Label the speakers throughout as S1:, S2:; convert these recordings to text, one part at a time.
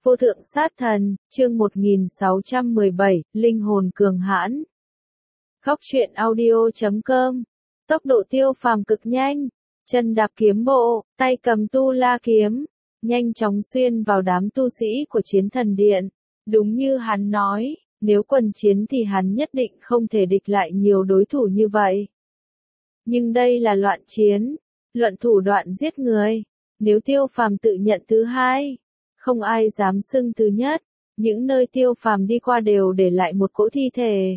S1: Vô thượng sát thần, chương 1617, linh hồn cường hãn. Góc truyện audio.com. Tốc độ Tiêu Phàm cực nhanh, chân đạp kiếm bộ, tay cầm tu la kiếm, nhanh chóng xuyên vào đám tu sĩ của Chiến Thần Điện. Đúng như hắn nói, nếu quần chiến thì hắn nhất định không thể địch lại nhiều đối thủ như vậy. Nhưng đây là loạn chiến, luận thủ đoạn giết người. Nếu Tiêu Phàm tự nhận thứ hai, không ai dám xưng thứ nhất. Những nơi Tiêu Phàm đi qua đều để lại một cỗ thi thể.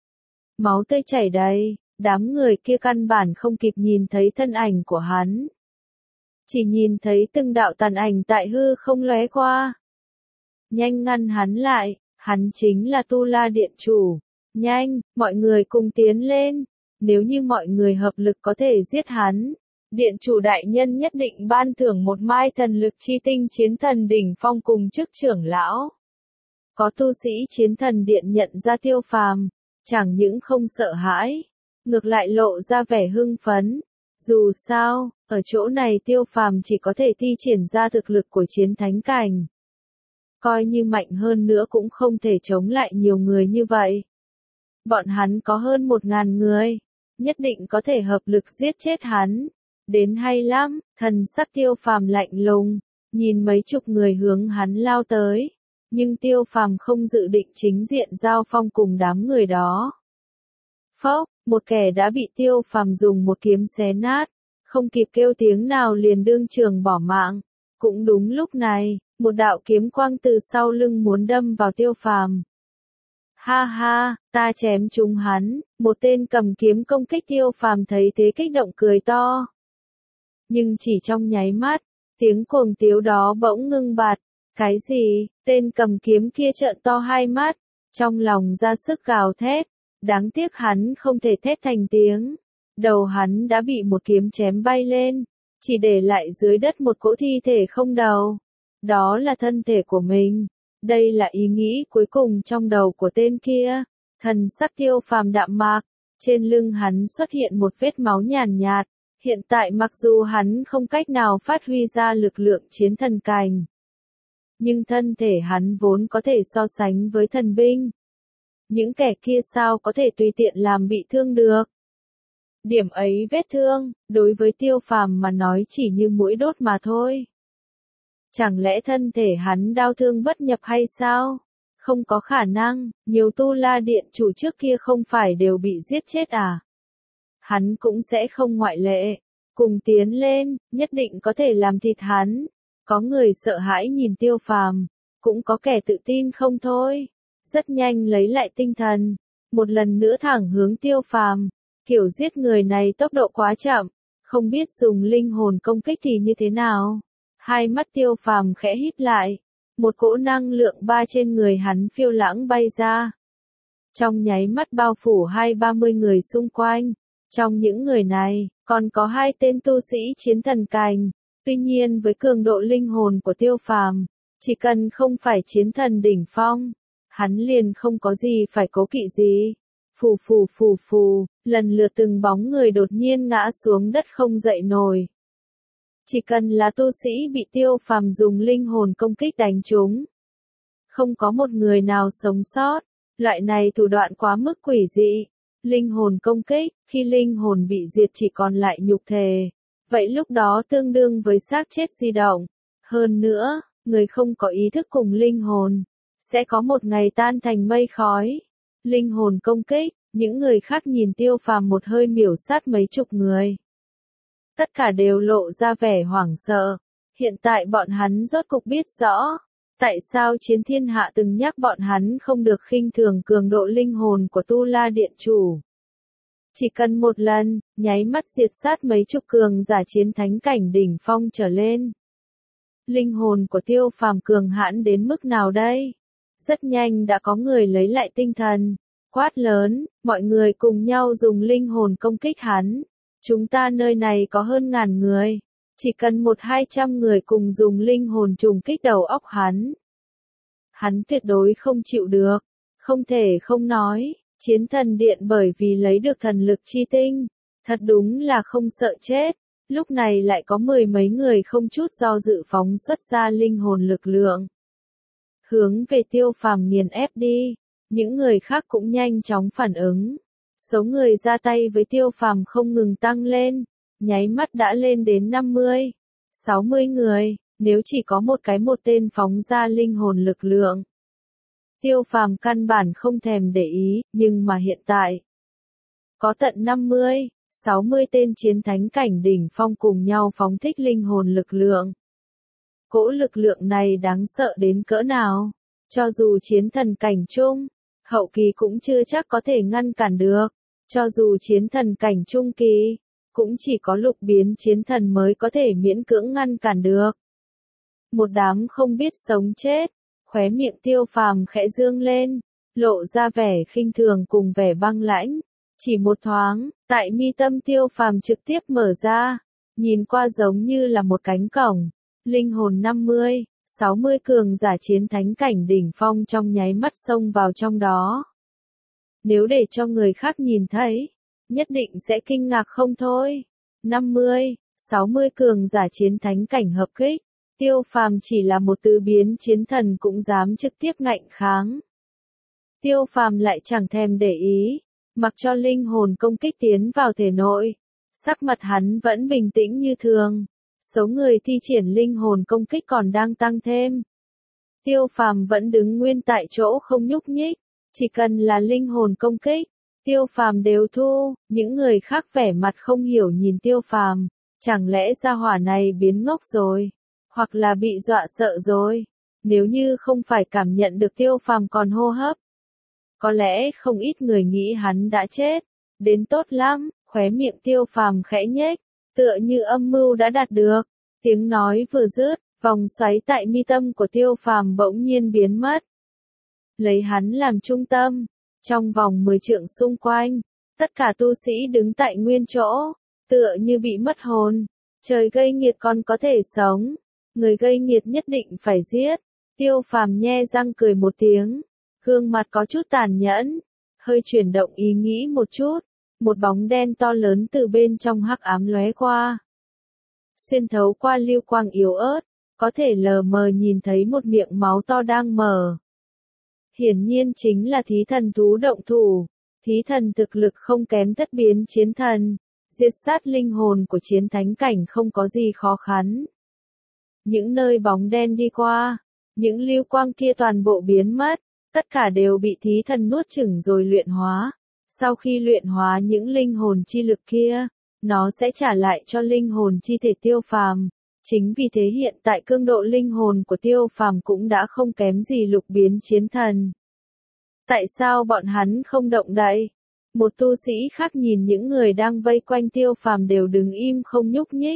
S1: Máu tươi chảy đầy, đám người kia căn bản không kịp nhìn thấy thân ảnh của hắn. Chỉ nhìn thấy từng đạo tàn ảnh tại hư không lóe qua. Nhanh ngăn hắn lại, hắn chính là Tu La Điện chủ. Nhanh, mọi người cùng tiến lên. Nếu như mọi người hợp lực có thể giết hắn, Điện chủ đại nhân nhất định ban thưởng một mai thần lực chi tinh Chiến Thần đỉnh phong cùng chức trưởng lão. Có tu sĩ Chiến Thần Điện nhận ra Tiêu Phàm, chẳng những không sợ hãi, ngược lại lộ ra vẻ hưng phấn. Dù sao, ở chỗ này Tiêu Phàm chỉ có thể thi triển ra thực lực của chiến thánh cảnh. Coi như mạnh hơn nữa cũng không thể chống lại nhiều người như vậy. Bọn hắn có hơn 1000 người, nhất định có thể hợp lực giết chết hắn. Đến hay lắm, thần sắc Tiêu Phàm lạnh lùng, nhìn mấy chục người hướng hắn lao tới. Nhưng Tiêu Phàm không dự định chính diện giao phong cùng đám người đó. Phốc, một kẻ đã bị Tiêu Phàm dùng một kiếm xé nát, không kịp kêu tiếng nào liền đương trường bỏ mạng. Cũng đúng lúc này, một đạo kiếm quang từ sau lưng muốn đâm vào Tiêu Phàm. Ha ha, ta chém trúng hắn, một tên cầm kiếm công kích Tiêu Phàm thấy thế kích động cười to. Nhưng chỉ trong nháy mắt, tiếng cuồng tiếu đó bỗng ngưng bặt. Cái gì? Tên cầm kiếm kia trợn to hai mắt, trong lòng ra sức gào thét. Đáng tiếc hắn không thể thét thành tiếng. Đầu hắn đã bị một kiếm chém bay lên, chỉ để lại dưới đất một cỗ thi thể không đầu. Đó là thân thể của mình. Đây là ý nghĩ cuối cùng trong đầu của tên kia. Thần sắc Tiêu Phàm đạm mạc, trên lưng hắn xuất hiện một vết máu nhàn nhạt. Hiện tại mặc dù hắn không cách nào phát huy ra lực lượng chiến thần cảnh, nhưng thân thể hắn vốn có thể so sánh với thần binh. Những kẻ kia sao có thể tùy tiện làm bị thương được. Điểm ấy vết thương, đối với Tiêu Phàm mà nói chỉ như mũi đốt mà thôi. Chẳng lẽ thân thể hắn đau thương bất nhập hay sao? Không có khả năng, nhiều Tu La Điện chủ trước kia không phải đều bị giết chết à? Hắn cũng sẽ không ngoại lệ. Cùng tiến lên, nhất định có thể làm thịt hắn. Có người sợ hãi nhìn Tiêu Phàm, cũng có kẻ tự tin không thôi. Rất nhanh lấy lại tinh thần, một lần nữa thẳng hướng Tiêu Phàm. Kiểu giết người này tốc độ quá chậm, không biết dùng linh hồn công kích thì như thế nào. Hai mắt Tiêu Phàm khẽ híp lại, một cỗ năng lượng ba trên người hắn phiêu lãng bay ra. Trong nháy mắt bao phủ 20-30 người xung quanh. Trong những người này, còn có 2 tên tu sĩ chiến thần cảnh. Tuy nhiên với cường độ linh hồn của Tiêu Phàm, chỉ cần không phải chiến thần đỉnh phong, hắn liền không có gì phải cố kỵ gì. Phù phù phù phù, lần lượt từng bóng người đột nhiên ngã xuống đất không dậy nổi. Chỉ cần là tu sĩ bị Tiêu Phàm dùng linh hồn công kích đánh trúng, không có một người nào sống sót. Loại này thủ đoạn quá mức quỷ dị. Linh hồn công kích, khi linh hồn bị diệt chỉ còn lại nhục thể. Vậy lúc đó tương đương với xác chết di động. Hơn nữa, người không có ý thức cùng linh hồn, sẽ có một ngày tan thành mây khói. Linh hồn công kích, những người khác nhìn Tiêu Phàm một hơi miểu sát mấy chục người. Tất cả đều lộ ra vẻ hoảng sợ. Hiện tại bọn hắn rốt cục biết rõ, tại sao Chiến Thiên Hạ từng nhắc bọn hắn không được khinh thường cường độ linh hồn của Tu La Điện chủ. Chỉ cần một lần, nháy mắt diệt sát mấy chục cường giả chiến thánh cảnh đỉnh phong trở lên. Linh hồn của Tiêu Phàm cường hãn đến mức nào đây? Rất nhanh đã có người lấy lại tinh thần, quát lớn, mọi người cùng nhau dùng linh hồn công kích hắn. Chúng ta nơi này có hơn 1000 người, chỉ cần 100-200 người cùng dùng linh hồn trùng kích đầu óc hắn. Hắn tuyệt đối không chịu được, không thể không nói, Chiến Thần Điện bởi vì lấy được thần lực chi tinh, thật đúng là không sợ chết. Lúc này lại có 10 mấy người không chút do dự phóng xuất ra linh hồn lực lượng. hướng về Tiêu Phàm nghiền ép đi. Những người khác cũng nhanh chóng phản ứng. Số người ra tay với Tiêu Phàm không ngừng tăng lên, nháy mắt đã lên đến 50, 60 người, nếu chỉ có một tên phóng ra linh hồn lực lượng. Tiêu Phàm căn bản không thèm để ý, nhưng mà hiện tại, có tận 50, 60 tên chiến thánh cảnh đỉnh phong cùng nhau phóng thích linh hồn lực lượng. Cỗ lực lượng này đáng sợ đến cỡ nào, cho dù chiến thần cảnh trung, hậu kỳ cũng chưa chắc có thể ngăn cản được, cho dù chiến thần cảnh trung kỳ, cũng chỉ có lục biến chiến thần mới có thể miễn cưỡng ngăn cản được. Một đám không biết sống chết, khóe miệng Tiêu Phàm khẽ dương lên, lộ ra vẻ khinh thường cùng vẻ băng lãnh. Chỉ một thoáng, tại mi tâm Tiêu Phàm trực tiếp mở ra, nhìn qua giống như là một cánh cổng, linh hồn 50, 60 cường giả chiến thánh cảnh đỉnh phong trong nháy mắt xông vào trong đó. Nếu để cho người khác nhìn thấy, nhất định sẽ kinh ngạc không thôi. 50, 60 cường giả chiến thánh cảnh hợp kích, Tiêu Phàm chỉ là một tứ biến chiến thần cũng dám trực tiếp ngạnh kháng. Tiêu Phàm lại chẳng thèm để ý, mặc cho linh hồn công kích tiến vào thể nội, sắc mặt hắn vẫn bình tĩnh như thường. Số người thi triển linh hồn công kích còn đang tăng thêm. Tiêu Phàm vẫn đứng nguyên tại chỗ không nhúc nhích, chỉ cần là linh hồn công kích, Tiêu Phàm đều thu. Những người khác vẻ mặt không hiểu nhìn Tiêu Phàm, chẳng lẽ gia hỏa này biến ngốc rồi, hoặc là bị dọa sợ rồi. Nếu như không phải cảm nhận được Tiêu Phàm còn hô hấp, có lẽ không ít người nghĩ hắn đã chết. Đến tốt lắm, khóe miệng Tiêu Phàm khẽ nhếch, tựa như âm mưu đã đạt được. Tiếng nói vừa dứt, vòng xoáy tại mi tâm của Tiêu Phàm bỗng nhiên biến mất. Lấy hắn làm trung tâm, trong vòng 10 trượng xung quanh, tất cả tu sĩ đứng tại nguyên chỗ, tựa như bị mất hồn. Trời gây nghiệt còn có thể sống, người gây nghiệt nhất định phải giết. Tiêu Phàm nhe răng cười một tiếng, gương mặt có chút tàn nhẫn, hơi chuyển động ý nghĩ một chút, một bóng đen to lớn từ bên trong hắc ám lóe qua. Xuyên thấu qua lưu quang yếu ớt, có thể lờ mờ nhìn thấy một miệng máu to đang mở. Hiển nhiên chính là thí thần thú động thủ. Thí thần thực lực không kém thất biến chiến thần, diệt sát linh hồn của chiến thánh cảnh không có gì khó khăn. Những nơi bóng đen đi qua, những lưu quang kia toàn bộ biến mất, tất cả đều bị thí thần nuốt chửng rồi luyện hóa. Sau khi luyện hóa những linh hồn chi lực kia, nó sẽ trả lại cho linh hồn chi thể Tiêu Phàm. Chính vì thế hiện tại cường độ linh hồn của Tiêu Phàm cũng đã không kém gì lục biến chiến thần. Tại sao bọn hắn không động đậy? Một tu sĩ khác nhìn những người đang vây quanh Tiêu Phàm đều đứng im không nhúc nhích.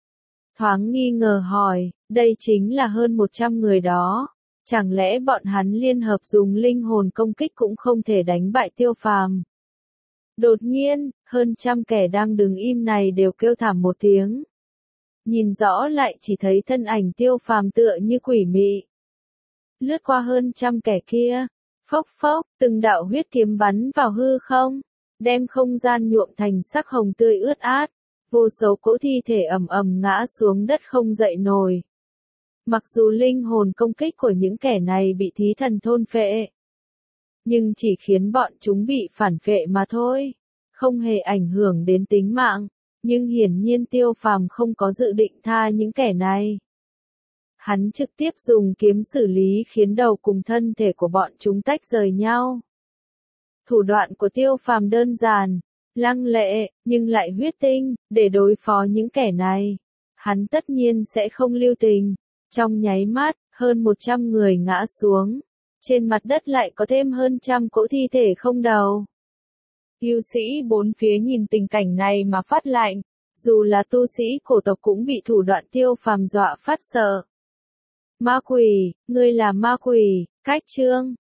S1: Thoáng nghi ngờ hỏi, đây chính là hơn 100 người đó. Chẳng lẽ bọn hắn liên hợp dùng linh hồn công kích cũng không thể đánh bại Tiêu Phàm? Đột nhiên, hơn trăm kẻ đang đứng im này đều kêu thảm một tiếng. Nhìn rõ lại chỉ thấy thân ảnh Tiêu Phàm tựa như quỷ mị. Lướt qua hơn trăm kẻ kia, phốc phốc, từng đạo huyết kiếm bắn vào hư không, đem không gian nhuộm thành sắc hồng tươi ướt át, vô số cỗ thi thể ầm ầm ngã xuống đất không dậy nổi. Mặc dù linh hồn công kích của những kẻ này bị thí thần thôn phệ, nhưng chỉ khiến bọn chúng bị phản phệ mà thôi, không hề ảnh hưởng đến tính mạng. Nhưng hiển nhiên Tiêu Phàm không có dự định tha những kẻ này. Hắn trực tiếp dùng kiếm xử lý khiến đầu cùng thân thể của bọn chúng tách rời nhau. Thủ đoạn của Tiêu Phàm đơn giản, lăng lệ, nhưng lại huyết tinh, để đối phó những kẻ này. Hắn tất nhiên sẽ không lưu tình. Trong nháy mắt, hơn 100 người ngã xuống. Trên mặt đất lại có thêm hơn trăm cỗ thi thể không đầu. Tu sĩ bốn phía nhìn tình cảnh này mà phát lạnh, dù là tu sĩ cổ tộc cũng bị thủ đoạn Tiêu Phàm dọa phát sợ. Ma quỷ, ngươi là ma quỷ, cách chương.